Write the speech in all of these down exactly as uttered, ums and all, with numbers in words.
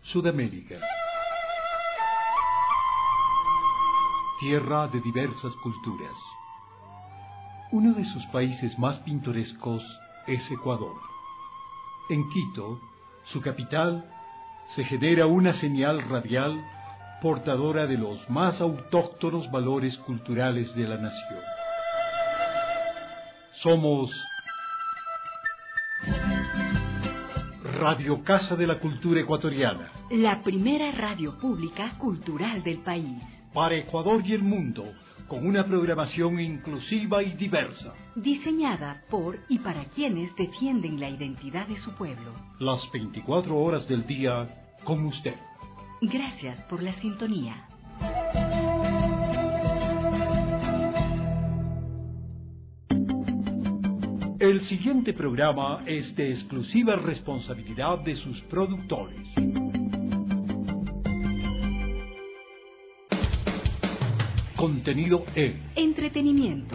Sudamérica. Tierra de diversas culturas. Uno de sus países más pintorescos es Ecuador. En Quito, su capital, se genera una señal radial portadora de los más autóctonos valores culturales de la nación. Somos Radio Casa de la Cultura Ecuatoriana, la primera radio pública cultural del país. Para Ecuador y el mundo, con una programación inclusiva y diversa. Diseñada por y para quienes defienden la identidad de su pueblo. Las veinticuatro horas del día con usted. Gracias por la sintonía. El siguiente programa es de exclusiva responsabilidad de sus productores. Contenido en entretenimiento.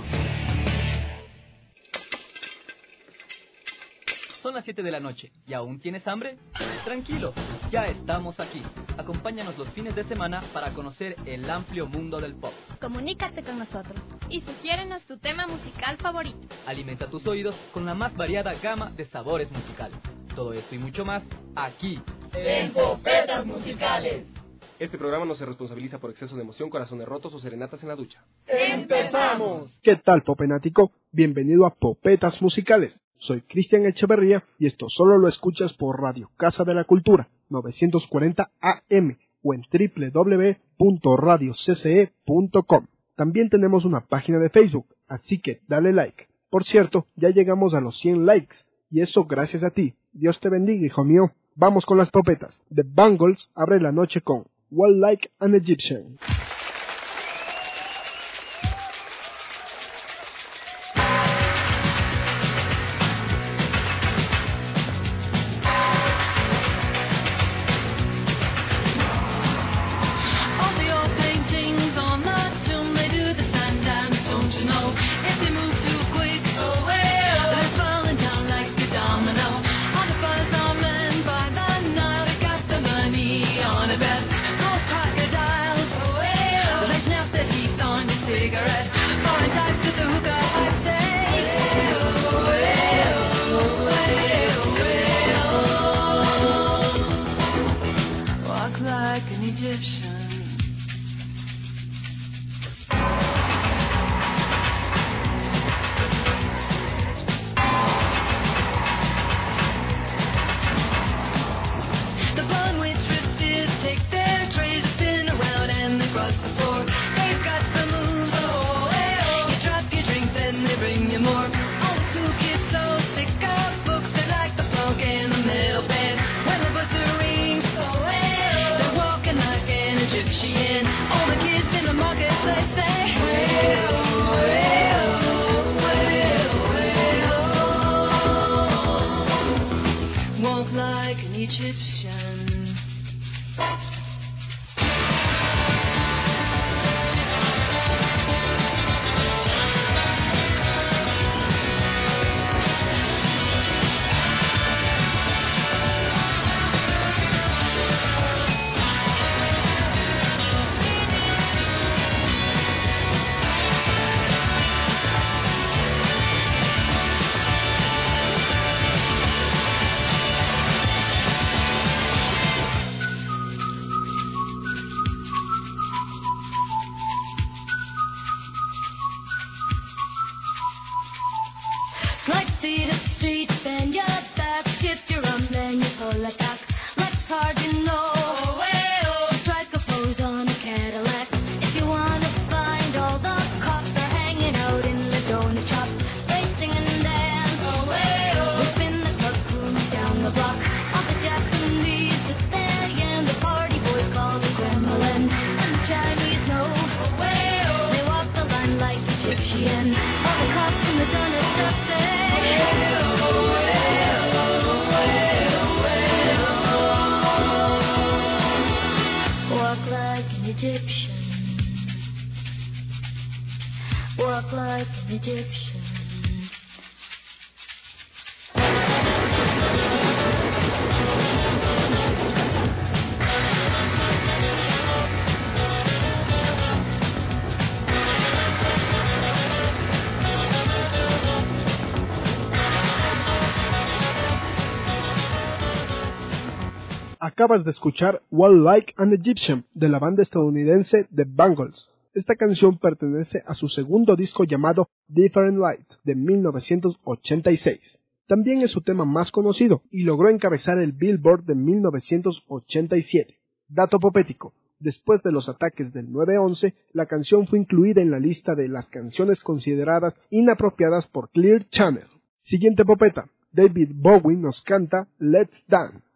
Son las siete de la noche. ¿Y aún tienes hambre? Tranquilo, ya estamos aquí. Acompáñanos los fines de semana para conocer el amplio mundo del pop. Comunícate con nosotros y sugiérenos tu tema musical favorito. Alimenta tus oídos con la más variada gama de sabores musicales. Todo esto y mucho más aquí en Popetas Musicales. Este programa no se responsabiliza por exceso de emoción, corazones rotos o serenatas en la ducha. ¡Empezamos! ¿Qué tal, popenático? Bienvenido a Popetas Musicales. Soy Cristian Echeverría y esto solo lo escuchas por Radio Casa de la Cultura, novecientos cuarenta A M o en doble u doble u doble u punto radio c c e punto com. También tenemos una página de Facebook, así que dale like. Por cierto, ya llegamos a los cien likes, y eso gracias a ti. Dios te bendiga, hijo mío. Vamos con las popetas. The Bangles abre la noche con Walk Like an Egyptian. Walk like an Egyptian. Acabas de escuchar Walk Like an Egyptian de la banda estadounidense The Bangles. Esta canción pertenece a su segundo disco llamado Different Light de mil novecientos ochenta y seis. También es su tema más conocido y logró encabezar el Billboard de mil novecientos ochenta y siete. Dato popético: después de los ataques del nueve once, la canción fue incluida en la lista de las canciones consideradas inapropiadas por Clear Channel. Siguiente popeta: David Bowie nos canta Let's Dance.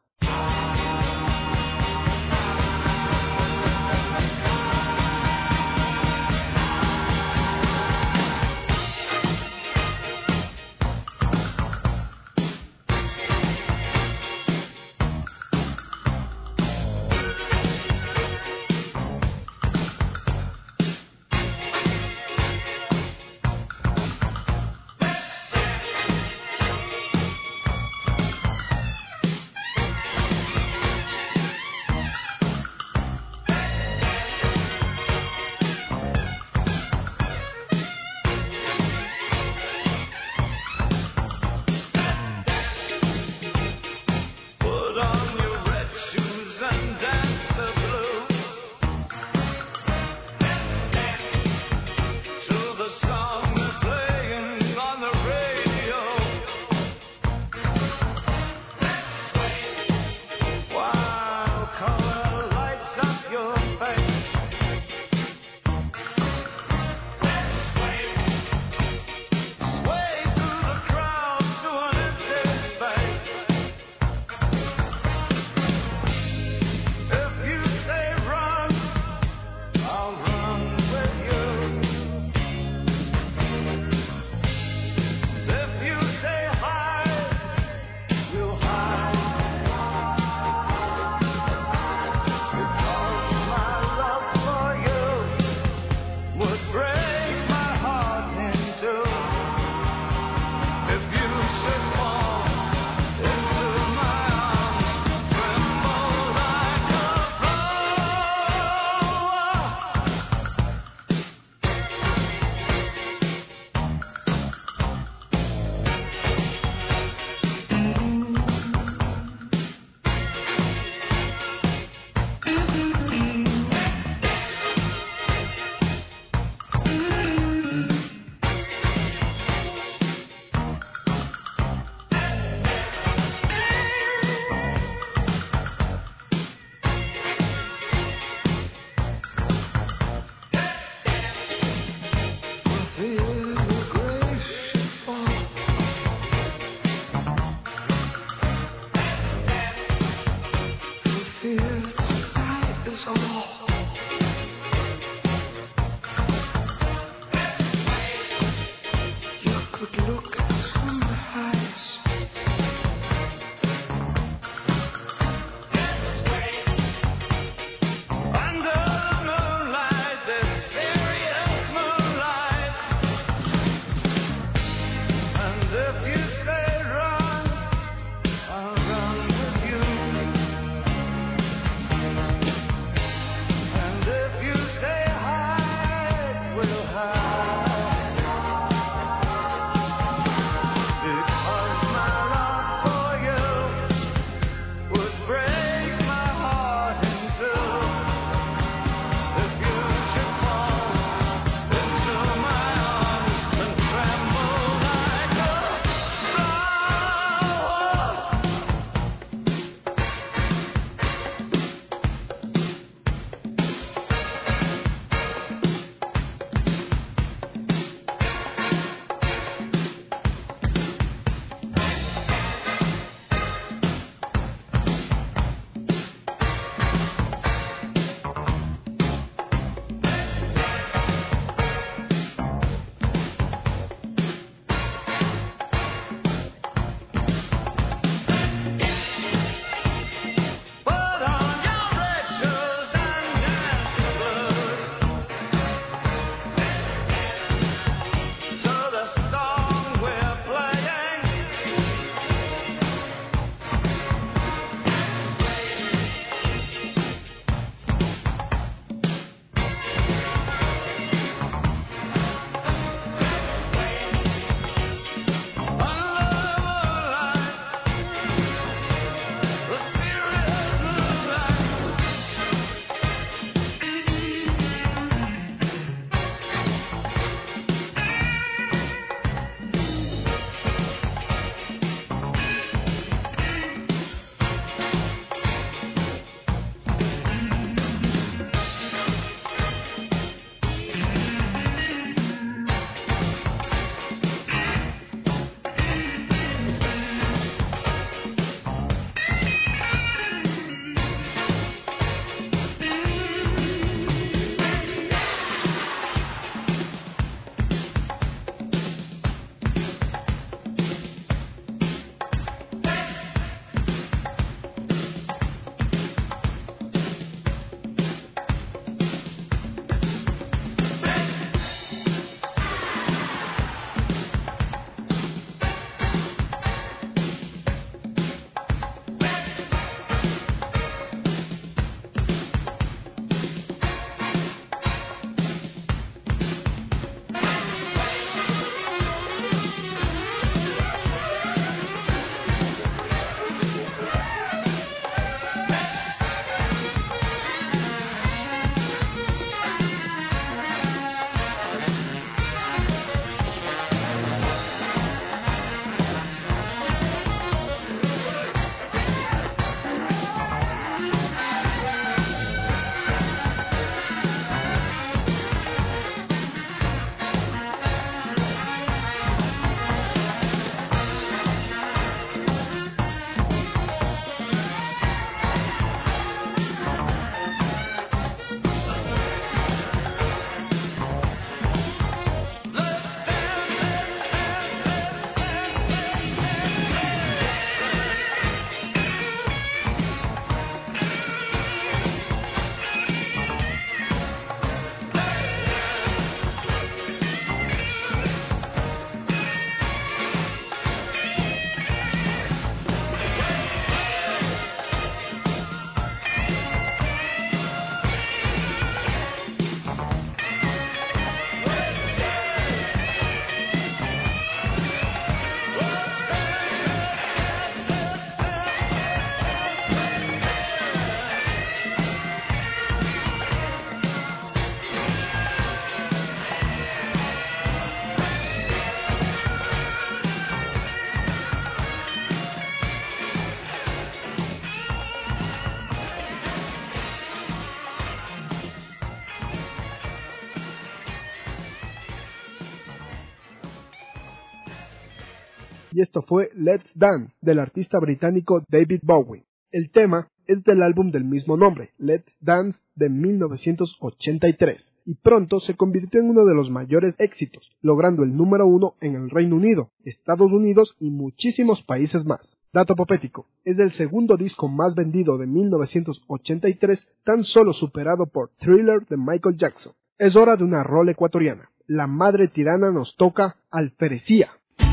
y esto fue Let's Dance del artista británico David Bowie. El tema es del álbum del mismo nombre, Let's Dance, de mil novecientos ochenta y tres, y pronto se convirtió en uno de los mayores éxitos, logrando el número uno en el Reino Unido, Estados Unidos y muchísimos países más. Dato popético, es el segundo disco más vendido de mil novecientos ochenta y tres, tan solo superado por Thriller de Michael Jackson. Es hora de una rola ecuatoriana. La madre tirana nos toca Alferecía.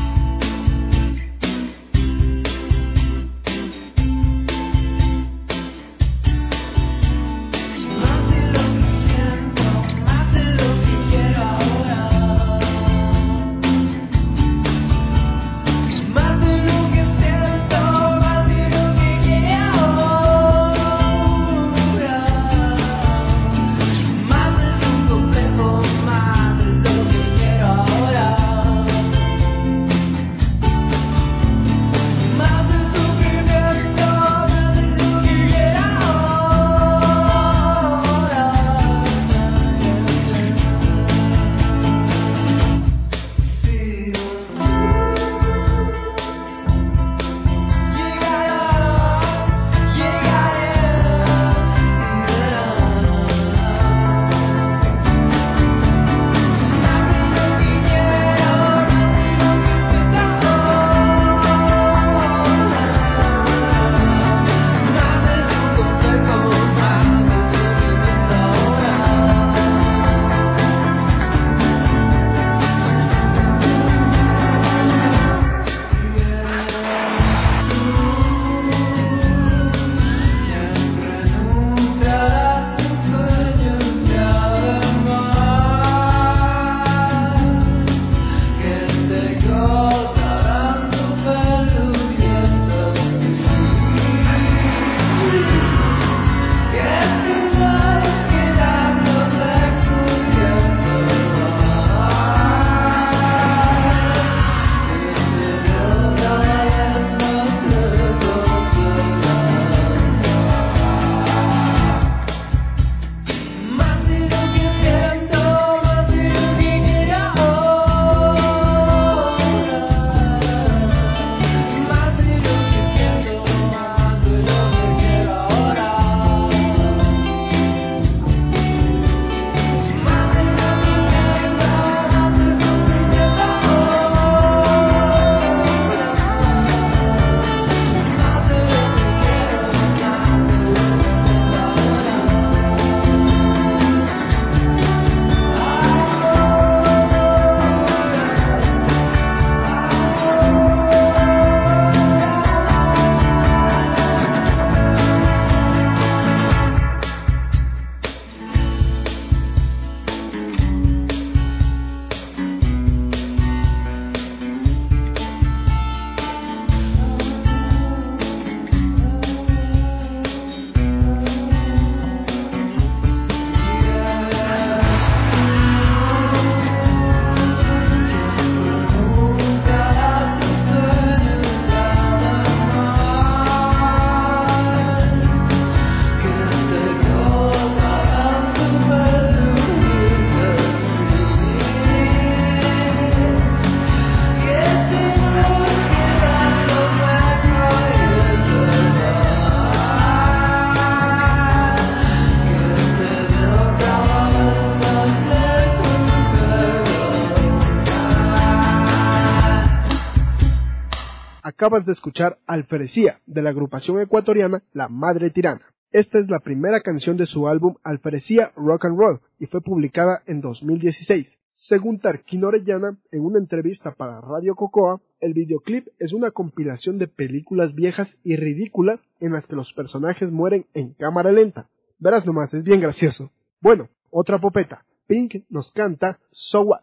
Acabas de escuchar Alferecía, de la agrupación ecuatoriana La Madre Tirana. Esta es la primera canción de su álbum Alferecía Rock and Roll y fue publicada en dos mil dieciséis. Según Tarquino Orellana, en una entrevista para Radio Cocoa, el videoclip es una compilación de películas viejas y ridículas en las que los personajes mueren en cámara lenta. Verás nomás, es bien gracioso. Bueno, otra popeta. Pink nos canta So What.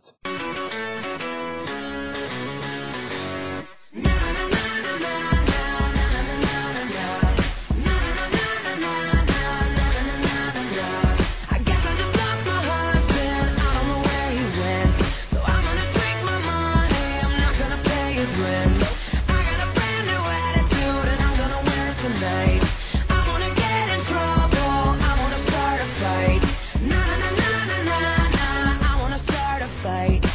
Fight.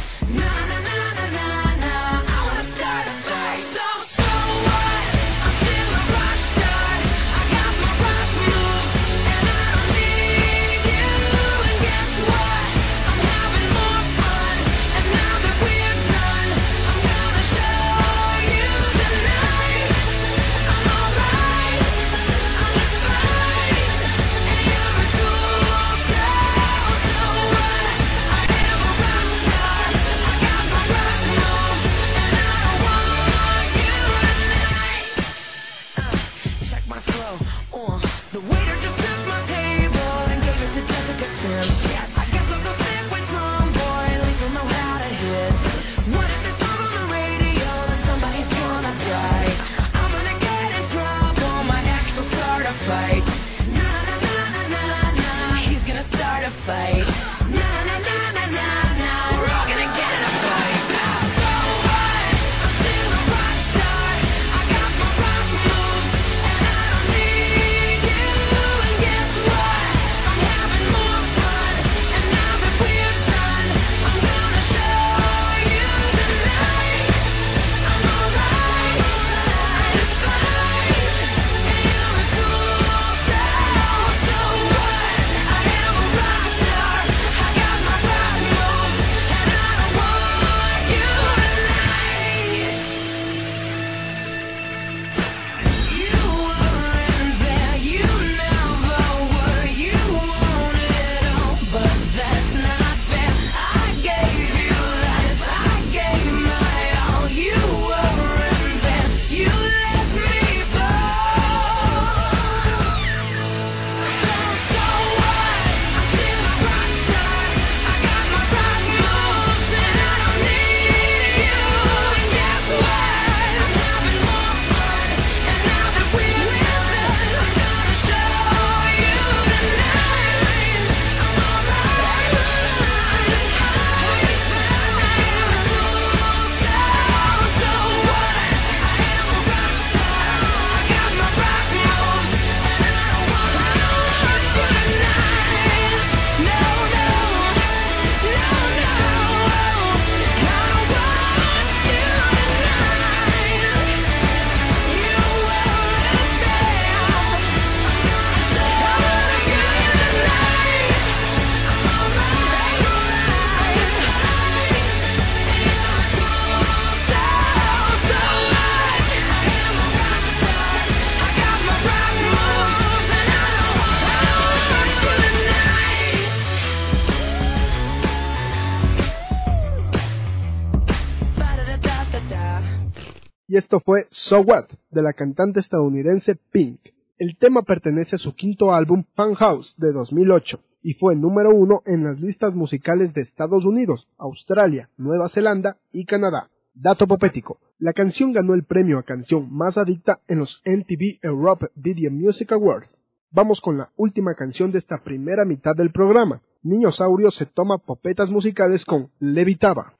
y esto fue So What, de la cantante estadounidense Pink. El tema pertenece a su quinto álbum Fun House de dos mil ocho y fue número uno en las listas musicales de Estados Unidos, Australia, Nueva Zelanda y Canadá. Dato popético, la canción ganó el premio a canción más adicta en los M T V Europe Video Music Awards. Vamos con la última canción de esta primera mitad del programa. Niñosaurio se toma popetas musicales con Levitaba.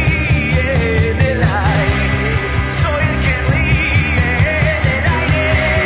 Soy el que ríe en el aire.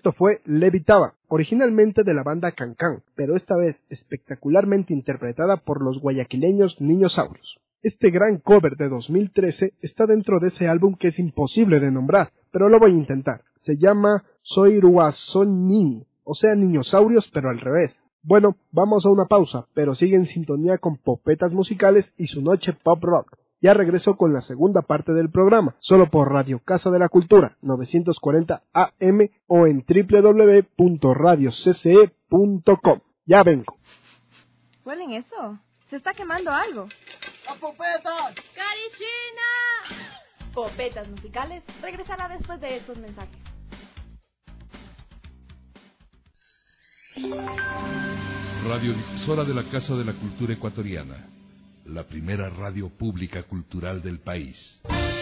Esto fue Levitaba, originalmente de la banda Cancán, pero esta vez espectacularmente interpretada por los guayaquileños Niñosaurios. Este gran cover de dos mil trece está dentro de ese álbum que es imposible de nombrar, pero lo voy a intentar. Se llama Soy Ruasoñín, o sea Niñosaurios pero al revés. Bueno, vamos a una pausa, pero sigue en sintonía con Popetas Musicales y su noche pop rock. Ya regreso con la segunda parte del programa, solo por Radio Casa de la Cultura, novecientos cuarenta A M o en doble u doble u doble u punto radio c c e punto com. Ya vengo. ¿Huelen eso? Se está quemando algo. ¡Las popetas! ¡Carishina! Popetas Musicales regresará después de estos mensajes. Radiodifusora de la Casa de la Cultura Ecuatoriana, la primera radio pública cultural del país.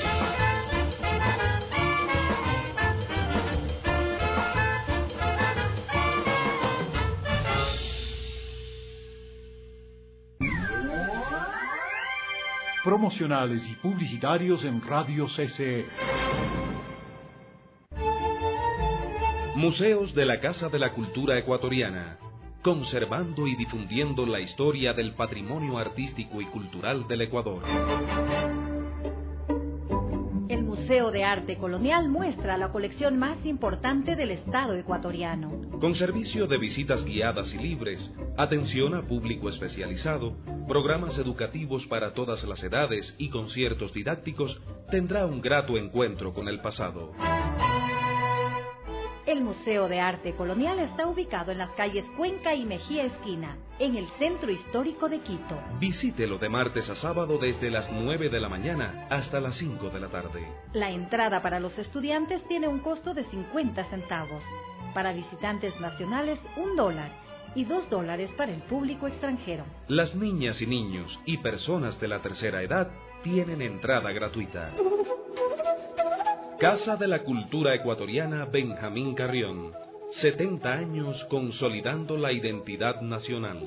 Promocionales y publicitarios en Radio C C E. Museos de la Casa de la Cultura Ecuatoriana, conservando y difundiendo la historia del patrimonio artístico y cultural del Ecuador. El Museo de Arte Colonial muestra la colección más importante del Estado ecuatoriano. Con servicio de visitas guiadas y libres, atención a público especializado, programas educativos para todas las edades y conciertos didácticos, tendrá un grato encuentro con el pasado. El Museo de Arte Colonial está ubicado en las calles Cuenca y Mejía Esquina, en el centro histórico de Quito. Visítelo de martes a sábado desde las nueve de la mañana hasta las cinco de la tarde. La entrada para los estudiantes tiene un costo de cincuenta centavos. Para visitantes nacionales, un dólar. Y dos dólares para el público extranjero. Las niñas y niños y personas de la tercera edad tienen entrada gratuita. Casa de la Cultura Ecuatoriana Benjamín Carrión. setenta años consolidando la identidad nacional.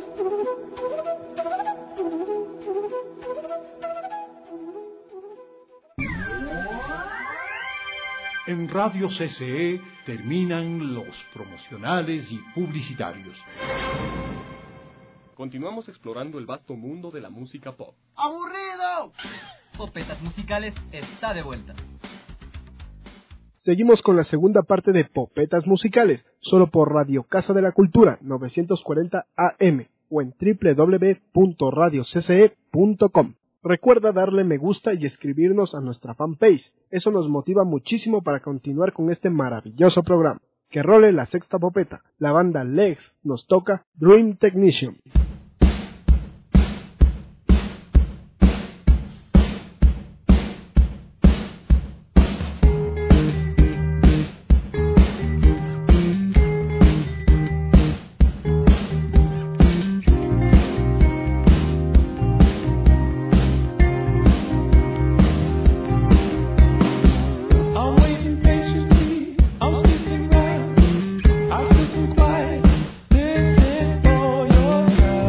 En Radio C C E terminan los promocionales y publicitarios. Continuamos explorando el vasto mundo de la música pop. ¡Aburrido! Popetas Musicales está de vuelta. Seguimos con la segunda parte de Popetas Musicales, solo por Radio Casa de la Cultura, novecientos cuarenta A M o en doble u doble u doble u punto radio c c e punto com. Recuerda darle me gusta y escribirnos a nuestra fanpage. Eso nos motiva muchísimo para continuar con este maravilloso programa. Que role la sexta popeta. La banda Legs nos toca Dream Technician. Quiet, listening for your sound.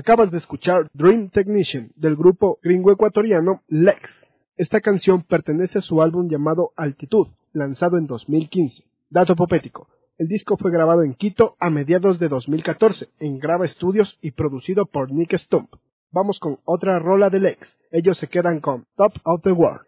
Acabas de escuchar Dream Technician del grupo gringo ecuatoriano Lex. Esta canción pertenece a su álbum llamado Altitud, lanzado en dos mil quince. Dato popético: el disco fue grabado en Quito a mediados de dos mil catorce en Grava Studios y producido por Nick Stump. Vamos con otra rola de Lex. Ellos se quedan con Top of the World.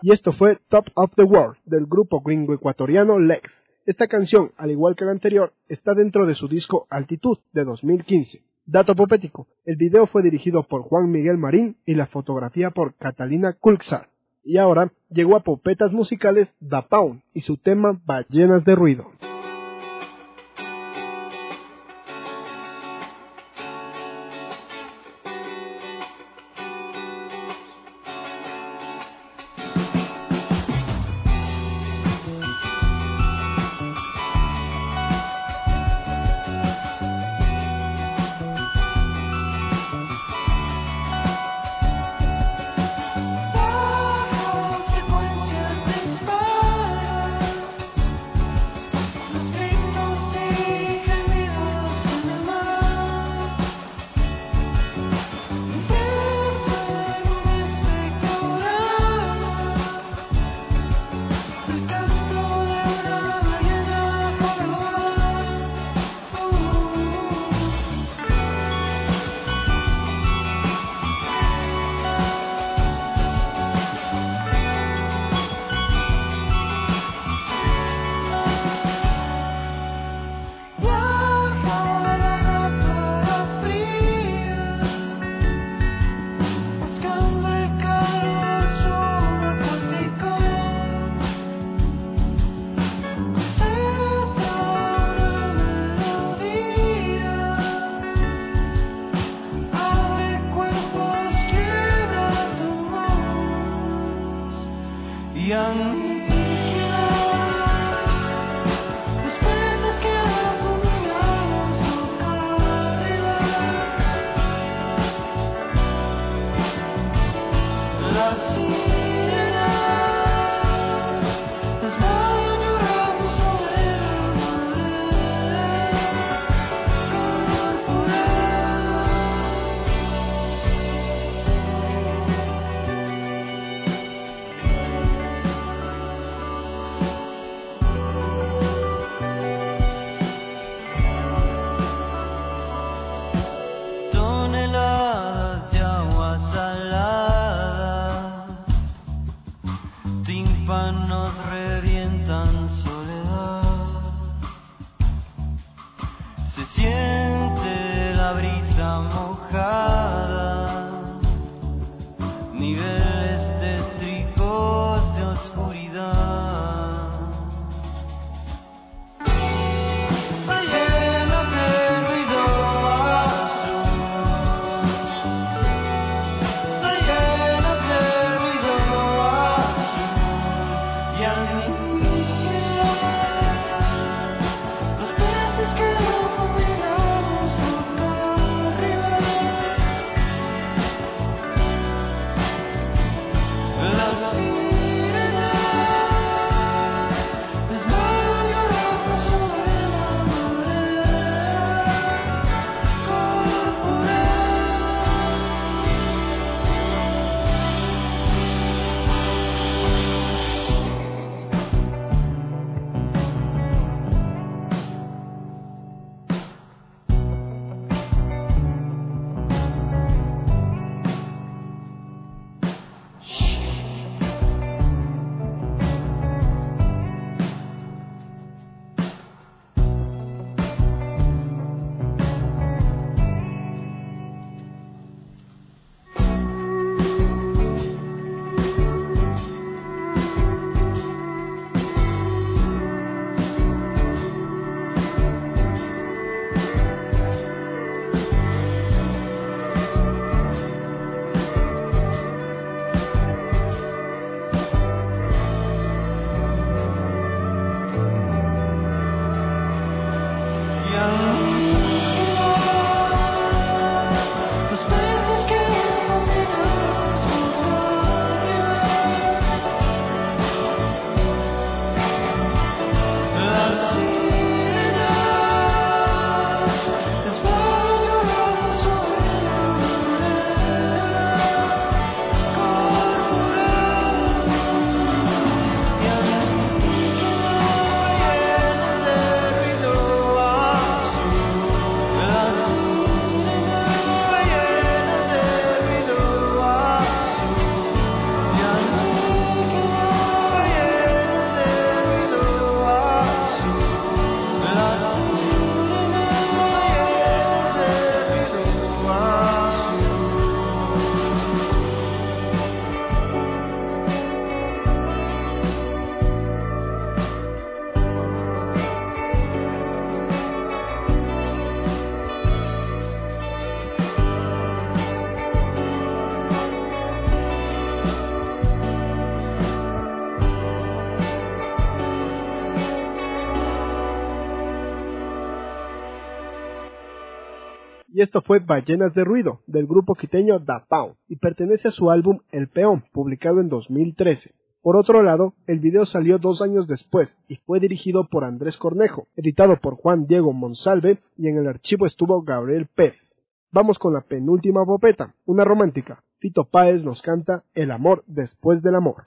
Y esto fue Top of the World del grupo gringo ecuatoriano Lex. Esta canción, al igual que la anterior, está dentro de su disco Altitud de dos mil quince. Dato popético, el video fue dirigido por Juan Miguel Marín y la fotografía por Catalina Kulczar. Y ahora llegó a Popetas Musicales Da Pound y su tema Ballenas de Ruido. Y esto fue Ballenas de Ruido, del grupo quiteño Da Pound, y pertenece a su álbum El Peón, publicado en dos mil trece. Por otro lado, el video salió dos años después y fue dirigido por Andrés Cornejo, editado por Juan Diego Monsalve y en el archivo estuvo Gabriel Pérez. Vamos con la penúltima popeta, una romántica. Fito Páez nos canta El amor después del amor.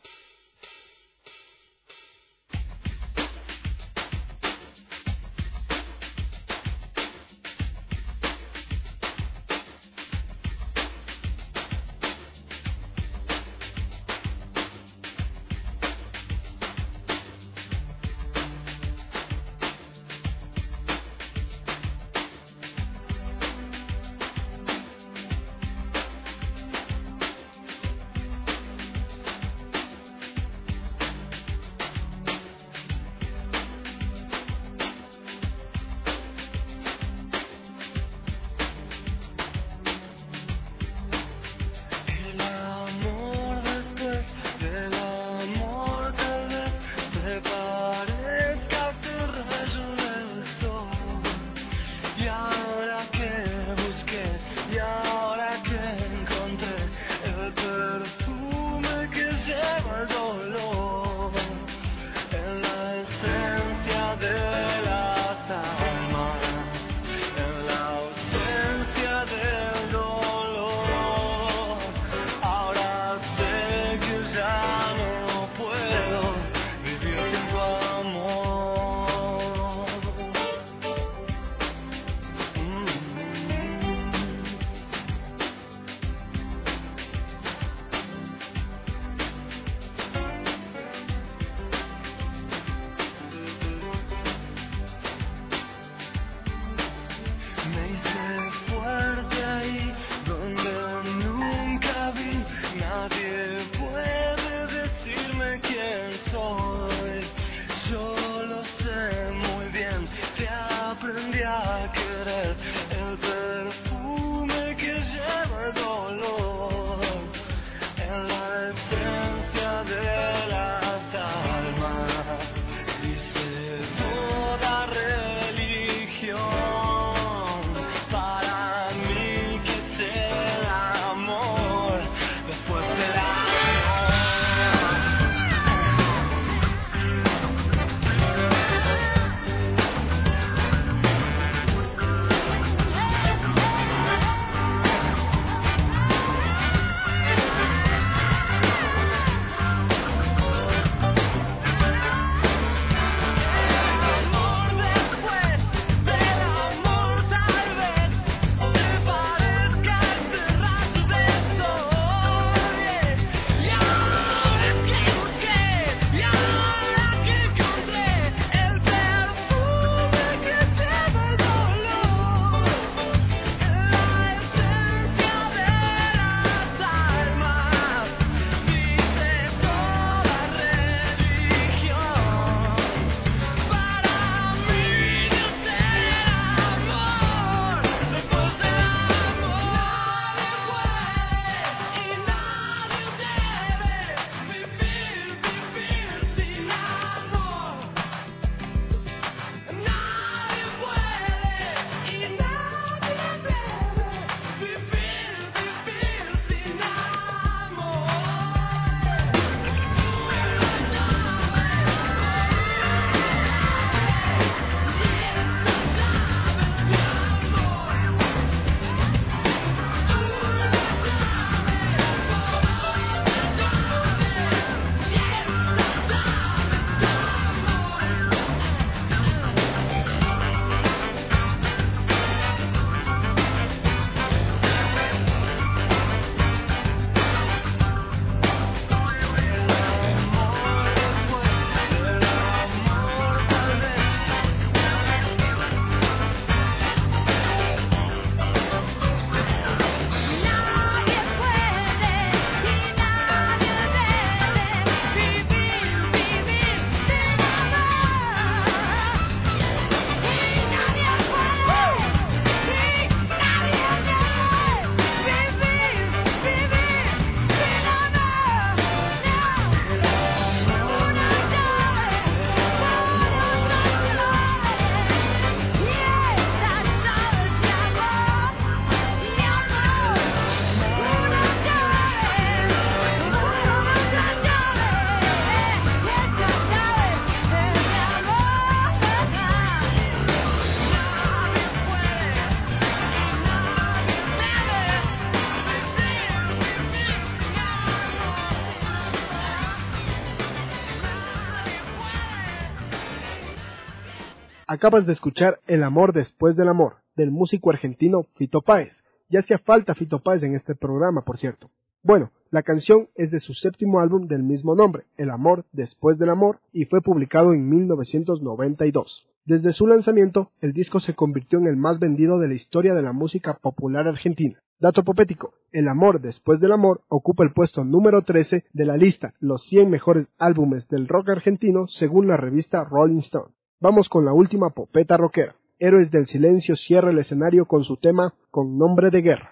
Acabas de escuchar El amor después del amor, del músico argentino Fito Páez. Ya hacía falta Fito Páez en este programa, por cierto. Bueno, la canción es de su séptimo álbum del mismo nombre, El amor después del amor, y fue publicado en mil novecientos noventa y dos. Desde su lanzamiento, el disco se convirtió en el más vendido de la historia de la música popular argentina. Dato popético, El amor después del amor ocupa el puesto número trece de la lista Los cien mejores álbumes del rock argentino según la revista Rolling Stone. Vamos con la última popeta rockera. Héroes del Silencio cierra el escenario con su tema Con nombre de guerra.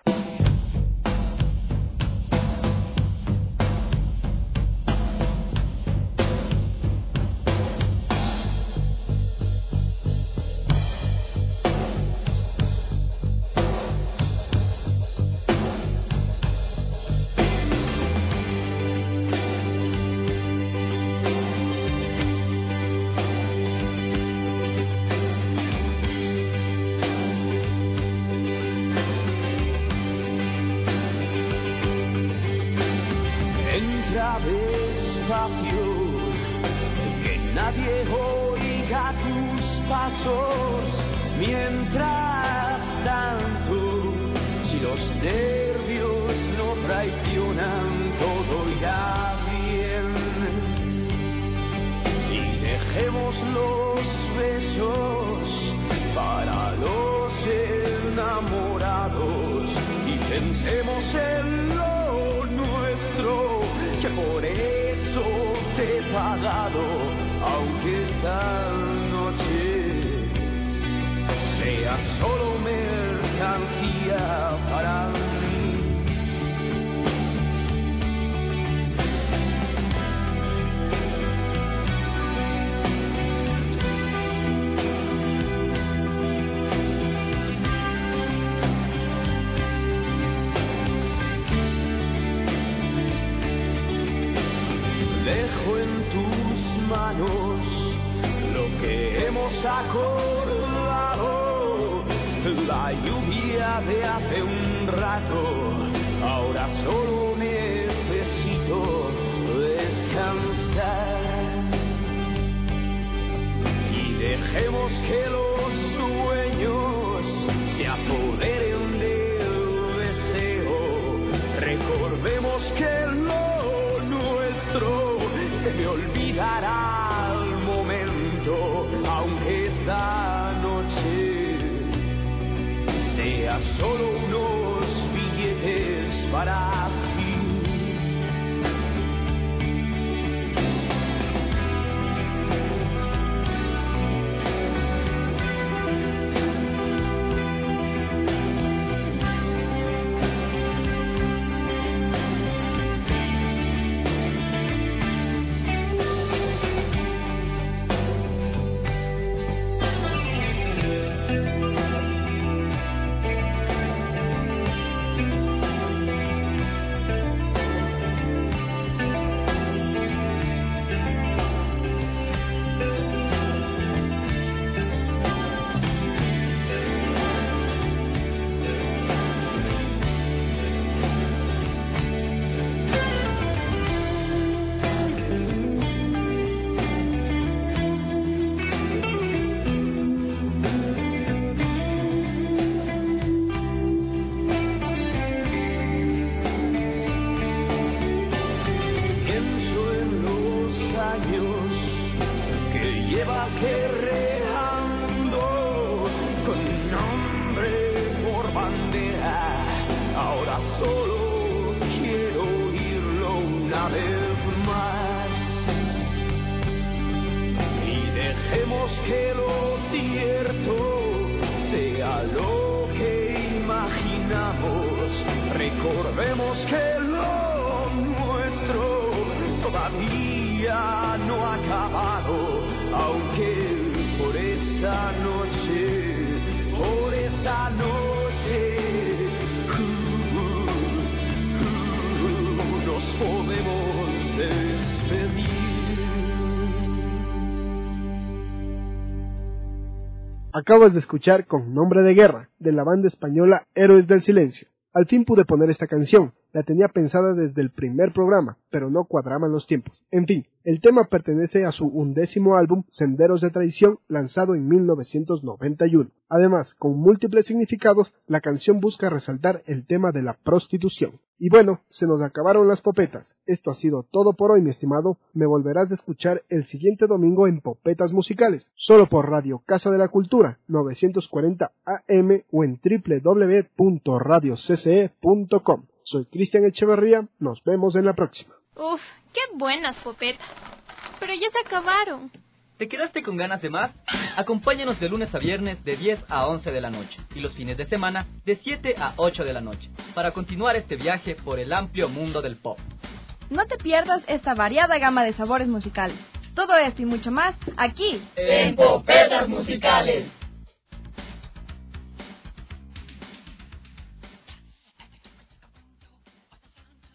Acabas de escuchar Con nombre de guerra, de la banda española Héroes del Silencio. Al fin pude poner esta canción, la tenía pensada desde el primer programa, pero no cuadraban los tiempos. En fin, El tema pertenece a su undécimo álbum Senderos de Traición, lanzado en mil novecientos noventa y uno. Además, con múltiples significados, la canción busca resaltar el tema de la prostitución. Y bueno, se nos acabaron las popetas. Esto ha sido todo por hoy, mi estimado. Me volverás a escuchar el siguiente domingo en Popetas Musicales, solo por Radio Casa de la Cultura, novecientos cuarenta A M o en doble u doble u doble u punto radio c c e punto com. Soy Cristian Echeverría, nos vemos en la próxima. Uf, qué buenas popetas. Pero ya se acabaron. ¿Te quedaste con ganas de más? Acompáñanos de lunes a viernes de diez a once de la noche y los fines de semana de siete a ocho de la noche para continuar este viaje por el amplio mundo del pop. No te pierdas esta variada gama de sabores musicales. Todo esto y mucho más aquí en Popetas Musicales.